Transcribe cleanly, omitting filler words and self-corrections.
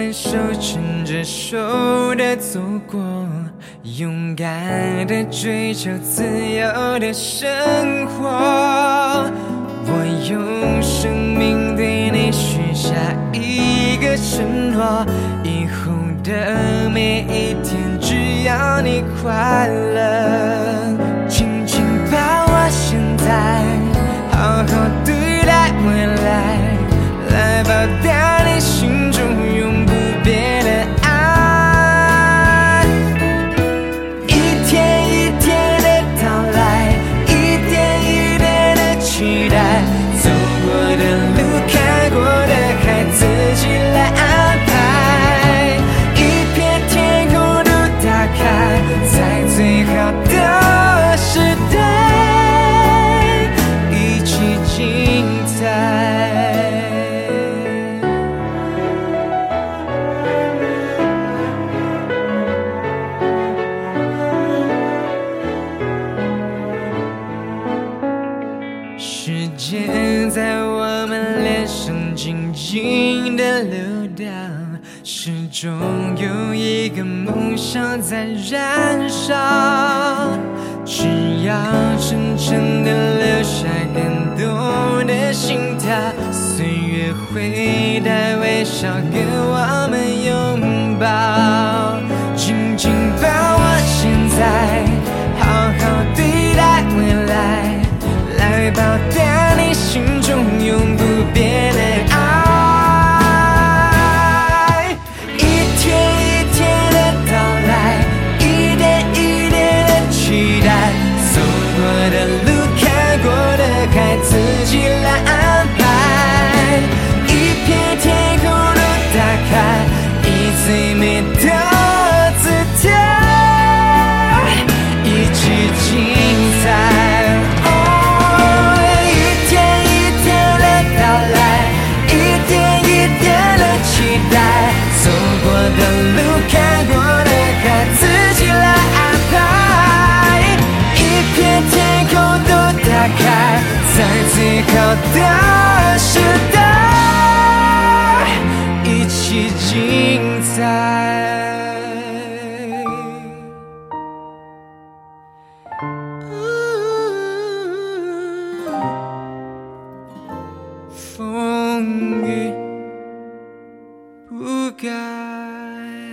牵手，牵着手的走过，勇敢的追求自由的生活。我用生命对你许下一个承诺，以后的每一天，只要你快乐，紧紧把握现在，好好对待未来，来报答你心中永不变的爱。一天一天的到来，一点一点的期待，走过的路，看过的海，自己来安排。一片天空都打开，在最好的时代，一起精彩。时间在我们脸上静静地流淌，始终有一个梦想在燃烧。只要真诚地留下感动的心跳，岁月会带微笑跟我们拥抱。紧紧把握现在，好好对待未来，来报答你心中永不变的爱。一天一天的到来，一点一点的期待，走过的路，看过的海，自己来安排。一片天空都打开，以最美的姿态，一起精彩。走过的路，看过的海，自己来安排。一片天空都打开，在最好的时代，一起精彩。风雨不改。